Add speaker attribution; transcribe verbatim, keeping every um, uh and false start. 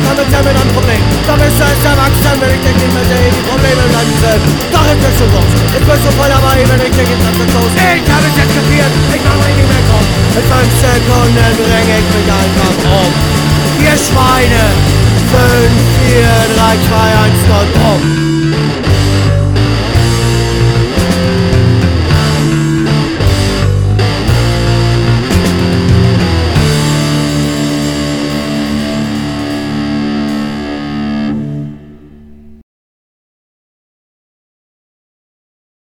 Speaker 1: damit ja mit einem Problem. Da bist du erst erwachsen, wenn ich dich nicht mehr sehe, die Probleme bleiben dieselben. Doch ist das schon groß, ich bin so voll dabei, wenn ich dich jetzt auf den Toast. Ich hab es jetzt kapiert, ich mach mich nicht mehr groß. In fünf Sekunden bring ich mich einfach um. Ihr Schweine! fünf, vier, drei, zwei, eins, null, um!